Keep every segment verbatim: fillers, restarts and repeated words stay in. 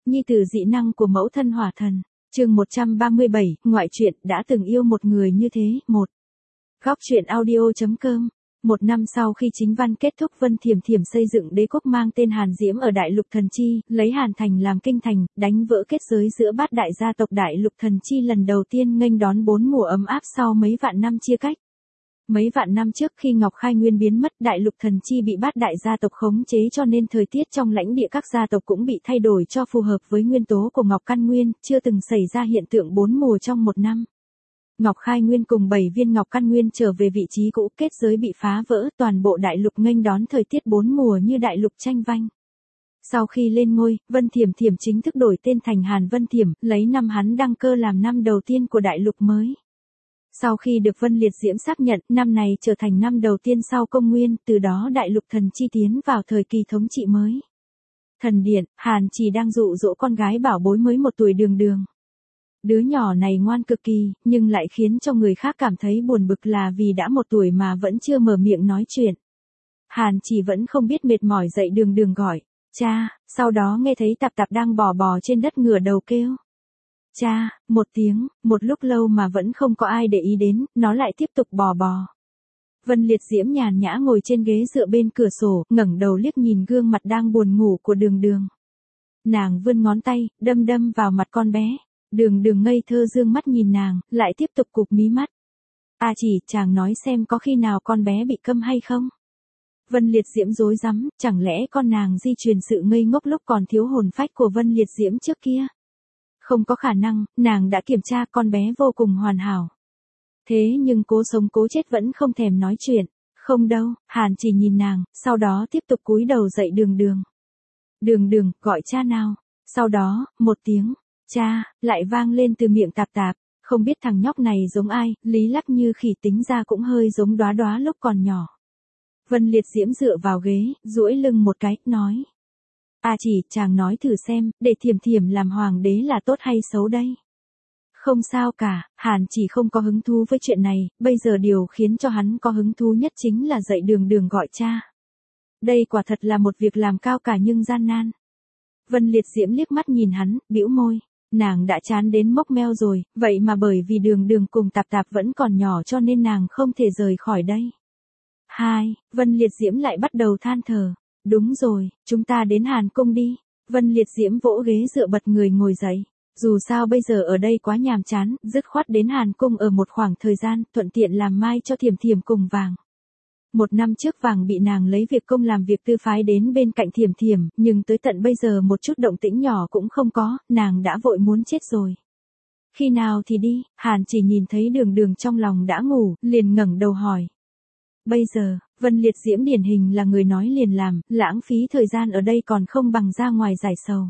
nhi tử dị năng của mẫu thân hỏa thần. Chương một trăm ba mươi bảy, ngoại truyện, đã từng yêu một người như thế. một. Góc truyện audio chấm com. Một năm sau khi chính văn kết thúc, Vân Thiểm Thiểm xây dựng đế quốc mang tên Hàn Diễm ở Đại Lục Thần Chi, lấy Hàn Thành làm kinh thành, đánh vỡ kết giới giữa bát đại gia tộc Đại Lục Thần Chi, lần đầu tiên nghênh đón bốn mùa ấm áp sau mấy vạn năm chia cách. Mấy vạn năm trước khi Ngọc Khai Nguyên biến mất, Đại Lục Thần Chi bị bát đại gia tộc khống chế, cho nên thời tiết trong lãnh địa các gia tộc cũng bị thay đổi cho phù hợp với nguyên tố của Ngọc Căn Nguyên, chưa từng xảy ra hiện tượng bốn mùa trong một năm. Ngọc Khai Nguyên cùng bảy viên Ngọc Căn Nguyên trở về vị trí cũ, kết giới bị phá vỡ, toàn bộ đại lục nghênh đón thời tiết bốn mùa như đại lục tranh vanh. Sau khi lên ngôi, Vân Thiểm Thiểm chính thức đổi tên thành Hàn Vân Thiểm, lấy năm hắn đăng cơ làm năm đầu tiên của đại lục mới. Sau khi được Vân Liệt Diễm xác nhận, năm này trở thành năm đầu tiên sau công nguyên, từ đó Đại Lục Thần Chi tiến vào thời kỳ thống trị mới. Thần điện, Hàn Trì đang dụ dỗ con gái bảo bối mới một tuổi Đường Đường. Đứa nhỏ này ngoan cực kỳ, nhưng lại khiến cho người khác cảm thấy buồn bực là vì đã một tuổi mà vẫn chưa mở miệng nói chuyện. Hàn Trì vẫn không biết mệt mỏi dậy Đường Đường gọi, cha, sau đó nghe thấy Tạp Tạp đang bò bò trên đất ngửa đầu kêu. Cha, một tiếng, một lúc lâu mà vẫn không có ai để ý đến, nó lại tiếp tục bò bò. Vân Liệt Diễm nhàn nhã ngồi trên ghế dựa bên cửa sổ, ngẩng đầu liếc nhìn gương mặt đang buồn ngủ của Đường Đường. Nàng vươn ngón tay, đâm đâm vào mặt con bé. Đường Đường ngây thơ dương mắt nhìn nàng, lại tiếp tục cụp mí mắt. A Chỉ, chàng nói xem có khi nào con bé bị câm hay không? Vân Liệt Diễm rối rắm, chẳng lẽ con nàng di truyền sự ngây ngốc lúc còn thiếu hồn phách của Vân Liệt Diễm trước kia? Không có khả năng, nàng đã kiểm tra, con bé vô cùng hoàn hảo. Thế nhưng cố sống cố chết vẫn không thèm nói chuyện. Không đâu, Hàn chỉ nhìn nàng, sau đó tiếp tục cúi đầu dậy Đường Đường. Đường Đường, gọi cha nào. Sau đó, một tiếng, cha, lại vang lên từ miệng Tạp Tạp. Không biết thằng nhóc này giống ai, Lý Lắc như khỉ, tính ra cũng hơi giống Đóa Đóa lúc còn nhỏ. Vân Liệt Diễm dựa vào ghế, duỗi lưng một cái, nói. A Chỉ, chàng nói thử xem, để Thiểm Thiểm làm hoàng đế là tốt hay xấu đây? Không sao cả, Hàn chỉ không có hứng thú với chuyện này, bây giờ điều khiến cho hắn có hứng thú nhất chính là dạy Đường Đường gọi cha. Đây quả thật là một việc làm cao cả nhưng gian nan. Vân Liệt Diễm liếc mắt nhìn hắn, bĩu môi. Nàng đã chán đến mốc meo rồi, vậy mà bởi vì Đường Đường cùng Tạp Tạp vẫn còn nhỏ cho nên nàng không thể rời khỏi đây. Hai, Vân Liệt Diễm lại bắt đầu than thở. Đúng rồi, chúng ta đến Hàn Cung đi. Vân Liệt Diễm vỗ ghế dựa bật người ngồi dậy. Dù sao bây giờ ở đây quá nhàm chán, dứt khoát đến Hàn Cung ở một khoảng thời gian, thuận tiện làm mai cho Thiểm Thiểm cùng Vàng. Một năm trước Vàng bị nàng lấy việc công làm việc tư phái đến bên cạnh Thiểm Thiểm, nhưng tới tận bây giờ một chút động tĩnh nhỏ cũng không có, nàng đã vội muốn chết rồi. Khi nào thì đi? Hàn chỉ nhìn thấy Đường Đường trong lòng đã ngủ, liền ngẩng đầu hỏi. Bây giờ, Vân Liệt Diễm điển hình là người nói liền làm, lãng phí thời gian ở đây còn không bằng ra ngoài giải sầu.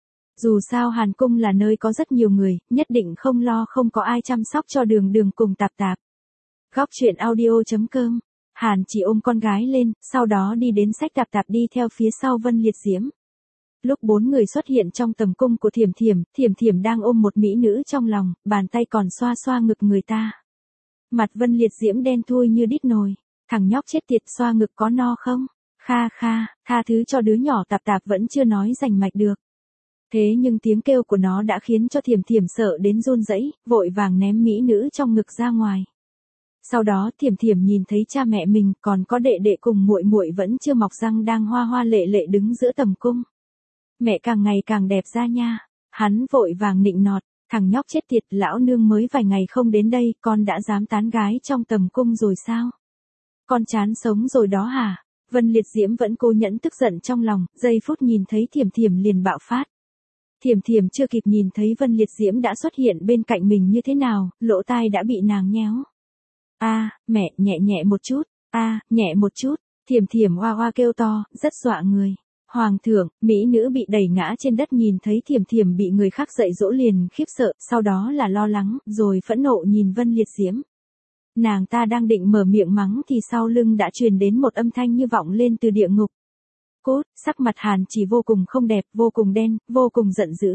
Dù sao Hàn Cung là nơi có rất nhiều người, nhất định không lo không có ai chăm sóc cho Đường Đường cùng Tạp Tạp. Góc truyện audio chấm com. Hàn chỉ ôm con gái lên, sau đó đi đến xách Tạp Tạp đi theo phía sau Vân Liệt Diễm. Lúc bốn người xuất hiện trong tầm cung của Thiểm Thiểm, Thiểm Thiểm đang ôm một mỹ nữ trong lòng, bàn tay còn xoa xoa ngực người ta. Mặt Vân Liệt Diễm đen thui như đít nồi. Thằng nhóc chết tiệt, xoa ngực có no không? Kha kha, tha thứ cho đứa nhỏ Tạp Tạp vẫn chưa nói rành mạch được. Thế nhưng tiếng kêu của nó đã khiến cho Thiểm Thiểm sợ đến run rẩy, vội vàng ném mỹ nữ trong ngực ra ngoài. Sau đó Thiểm Thiểm nhìn thấy cha mẹ mình còn có đệ đệ cùng muội muội vẫn chưa mọc răng đang hoa hoa lệ lệ đứng giữa tầm cung. Mẹ càng ngày càng đẹp ra nha. Hắn vội vàng nịnh nọt, thằng nhóc chết tiệt, lão nương mới vài ngày không đến đây, con đã dám tán gái trong tầm cung rồi sao? Con chán sống rồi đó hả? Vân Liệt Diễm vẫn cố nhẫn tức giận trong lòng, giây phút nhìn thấy Thiểm Thiểm liền bạo phát. Thiểm Thiểm chưa kịp nhìn thấy Vân Liệt Diễm đã xuất hiện bên cạnh mình như thế nào, lỗ tai đã bị nàng nhéo. A, à, mẹ, nhẹ nhẹ một chút, a, à, nhẹ một chút, Thiểm Thiểm oa oa kêu to, rất dọa người. Hoàng thượng, mỹ nữ bị đẩy ngã trên đất nhìn thấy Thiểm Thiểm bị người khác dạy dỗ liền khiếp sợ, sau đó là lo lắng, rồi phẫn nộ nhìn Vân Liệt Diễm. Nàng ta đang định mở miệng mắng thì sau lưng đã truyền đến một âm thanh như vọng lên từ địa ngục. Cốt, sắc mặt Hàn chỉ vô cùng không đẹp, vô cùng đen, vô cùng giận dữ.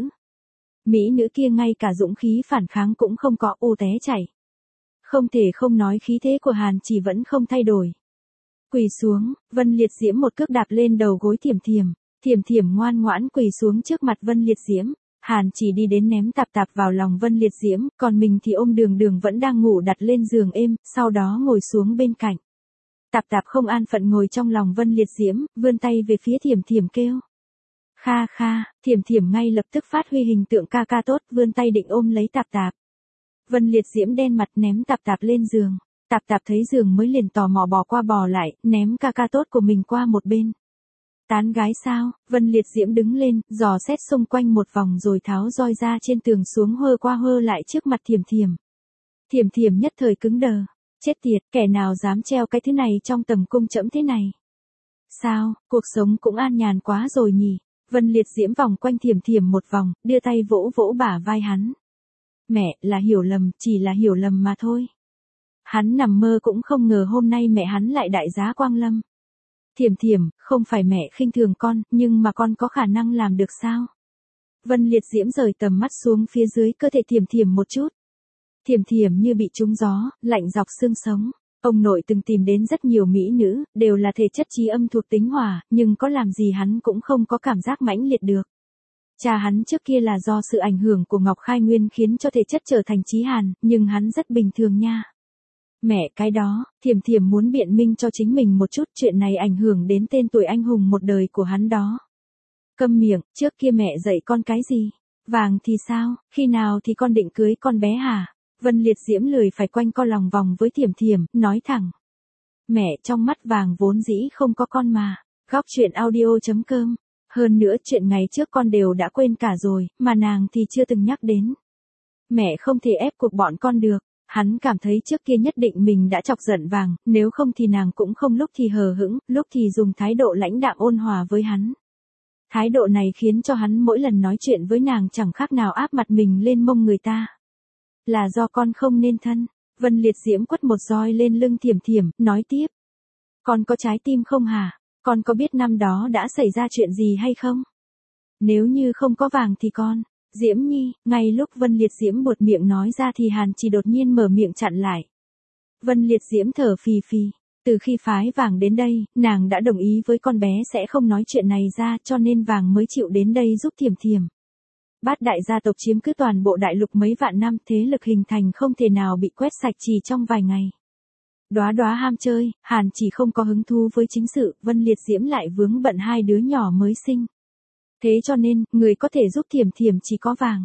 Mỹ nữ kia ngay cả dũng khí phản kháng cũng không có, ô té chảy. Không thể không nói khí thế của Hàn chỉ vẫn không thay đổi. Quỳ xuống, Vân Liệt Diễm một cước đạp lên đầu gối Thiểm Thiểm. Thiểm Thiểm ngoan ngoãn quỳ xuống trước mặt Vân Liệt Diễm. Hàn chỉ đi đến ném tạp tạp vào lòng Vân Liệt Diễm, còn mình thì ôm Đường Đường vẫn đang ngủ đặt lên giường êm, sau đó ngồi xuống bên cạnh. Tạp tạp không an phận ngồi trong lòng Vân Liệt Diễm, vươn tay về phía Thiểm Thiểm kêu. Kha kha, Thiểm Thiểm ngay lập tức phát huy hình tượng ca ca tốt, vươn tay định ôm lấy tạp tạp. Vân Liệt Diễm đen mặt ném tạp tạp lên giường. Tạp tạp thấy giường mới liền tò mò bò qua bò lại, ném ca ca tốt của mình qua một bên. Tán gái sao? Vân Liệt Diễm đứng lên, dò xét xung quanh một vòng rồi tháo roi ra trên tường xuống hơ qua hơ lại trước mặt Thiểm Thiểm. Thiểm Thiểm nhất thời cứng đờ. Chết tiệt, kẻ nào dám treo cái thứ này trong tầm cung trẫm thế này? Sao, cuộc sống cũng an nhàn quá rồi nhỉ? Vân Liệt Diễm vòng quanh Thiểm Thiểm một vòng, đưa tay vỗ vỗ bả vai hắn. Mẹ, là hiểu lầm, chỉ là hiểu lầm mà thôi. Hắn nằm mơ cũng không ngờ hôm nay mẹ hắn lại đại giá quang lâm. Thiểm Thiểm, không phải mẹ khinh thường con, nhưng mà con có khả năng làm được sao? Vân Liệt Diễm rời tầm mắt xuống phía dưới cơ thể Thiểm Thiểm một chút. Thiểm Thiểm như bị trúng gió, lạnh dọc xương sống. Ông nội từng tìm đến rất nhiều mỹ nữ, đều là thể chất trí âm thuộc tính hỏa, nhưng có làm gì hắn cũng không có cảm giác mãnh liệt được. Cha hắn trước kia là do sự ảnh hưởng của Ngọc Khai Nguyên khiến cho thể chất trở thành trí hàn, nhưng hắn rất bình thường nha. Mẹ cái đó, Thiểm Thiểm muốn biện minh cho chính mình một chút, chuyện này ảnh hưởng đến tên tuổi anh hùng một đời của hắn đó. Câm miệng, trước kia mẹ dạy con cái gì? Vàng thì sao, khi nào thì con định cưới con bé hả? Vân Liệt Diễm lười phải quanh co lòng vòng với Thiểm Thiểm, nói thẳng. Mẹ trong mắt vàng vốn dĩ không có con mà. Góc truyện audio chấm com. Hơn nữa chuyện ngày trước con đều đã quên cả rồi, mà nàng thì chưa từng nhắc đến. Mẹ không thể ép cuộc bọn con được. Hắn cảm thấy trước kia nhất định mình đã chọc giận vàng, nếu không thì nàng cũng không lúc thì hờ hững, lúc thì dùng thái độ lãnh đạm ôn hòa với hắn. Thái độ này khiến cho hắn mỗi lần nói chuyện với nàng chẳng khác nào áp mặt mình lên mông người ta. Là do con không nên thân. Vân Liệt Diễm quất một roi lên lưng Thiểm Thiểm, nói tiếp. Con có trái tim không hả? Con có biết năm đó đã xảy ra chuyện gì hay không? Nếu như không có vàng thì con... Diễm Nhi, ngay lúc Vân Liệt Diễm buột miệng nói ra thì Hàn chỉ đột nhiên mở miệng chặn lại. Vân Liệt Diễm thở phì phì. Từ khi phái vàng đến đây, nàng đã đồng ý với con bé sẽ không nói chuyện này ra, cho nên vàng mới chịu đến đây giúp Thiểm Thiểm. Bát đại gia tộc chiếm cứ toàn bộ đại lục mấy vạn năm, thế lực hình thành không thể nào bị quét sạch chỉ trong vài ngày. Đóa đóa ham chơi, Hàn chỉ không có hứng thú với chính sự, Vân Liệt Diễm lại vướng bận hai đứa nhỏ mới sinh. Thế cho nên, người có thể giúp Thiểm Thiểm chỉ có vàng.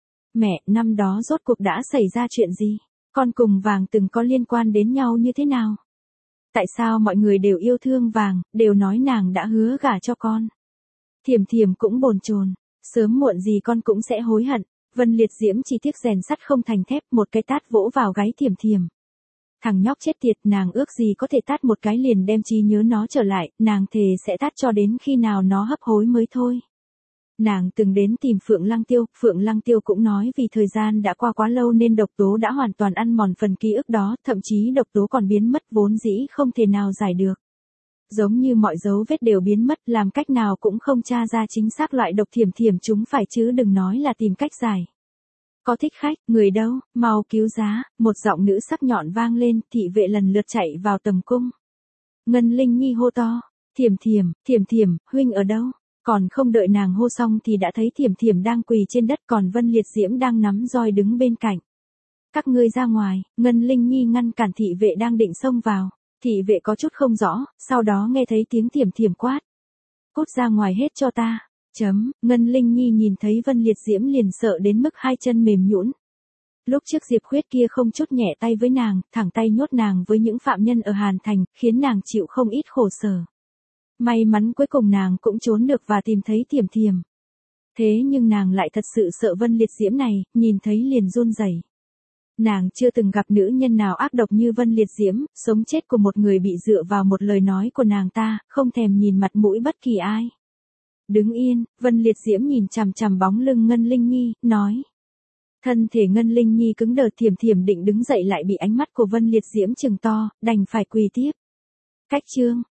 Mẹ, năm đó rốt cuộc đã xảy ra chuyện gì? Con cùng vàng từng có liên quan đến nhau như thế nào? Tại sao mọi người đều yêu thương vàng, đều nói nàng đã hứa gả cho con? Thiểm Thiểm cũng bồn chồn, sớm muộn gì con cũng sẽ hối hận. Vân Liệt Diễm chỉ tiếc rèn sắt không thành thép, một cái tát vỗ vào gáy Thiểm Thiểm. Thằng nhóc chết tiệt, nàng ước gì có thể tát một cái liền đem trí nhớ nó trở lại, nàng thề sẽ tát cho đến khi nào nó hấp hối mới thôi. Nàng từng đến tìm Phượng Lăng Tiêu, Phượng Lăng Tiêu cũng nói vì thời gian đã qua quá lâu nên độc tố đã hoàn toàn ăn mòn phần ký ức đó, thậm chí độc tố còn biến mất vốn dĩ không thể nào giải được. Giống như mọi dấu vết đều biến mất, làm cách nào cũng không tra ra chính xác loại độc Thiểm Thiểm chúng phải chứ đừng nói là tìm cách giải. Có thích khách, người đâu, mau cứu giá, một giọng nữ sắc nhọn vang lên, thị vệ lần lượt chạy vào tầm cung. Ngân Linh Nhi hô to, Thiểm Thiểm, Thiểm Thiểm, huynh ở đâu? Còn không đợi nàng hô xong thì đã thấy Thiểm Thiểm đang quỳ trên đất, còn Vân Liệt Diễm đang nắm roi đứng bên cạnh. Các ngươi ra ngoài, Ngân Linh Nhi ngăn cản thị vệ đang định xông vào. Thị vệ có chút không rõ, sau đó nghe thấy tiếng Thiểm Thiểm quát. Cút ra ngoài hết cho ta. Chấm, Ngân Linh Nhi nhìn thấy Vân Liệt Diễm liền sợ đến mức hai chân mềm nhũn. Lúc trước Diệp Khuyết kia không chút nhẹ tay với nàng, thẳng tay nhốt nàng với những phạm nhân ở Hàn Thành, khiến nàng chịu không ít khổ sở. May mắn cuối cùng nàng cũng trốn được và tìm thấy Thiểm Thiểm. Thế nhưng nàng lại thật sự sợ Vân Liệt Diễm này, nhìn thấy liền run rẩy. Nàng chưa từng gặp nữ nhân nào ác độc như Vân Liệt Diễm, sống chết của một người bị dựa vào một lời nói của nàng ta, không thèm nhìn mặt mũi bất kỳ ai. Đứng yên, Vân Liệt Diễm nhìn chằm chằm bóng lưng Ngân Linh Nhi, nói. Thân thể Ngân Linh Nhi cứng đờ, Thiểm Thiểm định đứng dậy lại bị ánh mắt của Vân Liệt Diễm trừng to, đành phải quỳ tiếp. Cách chương,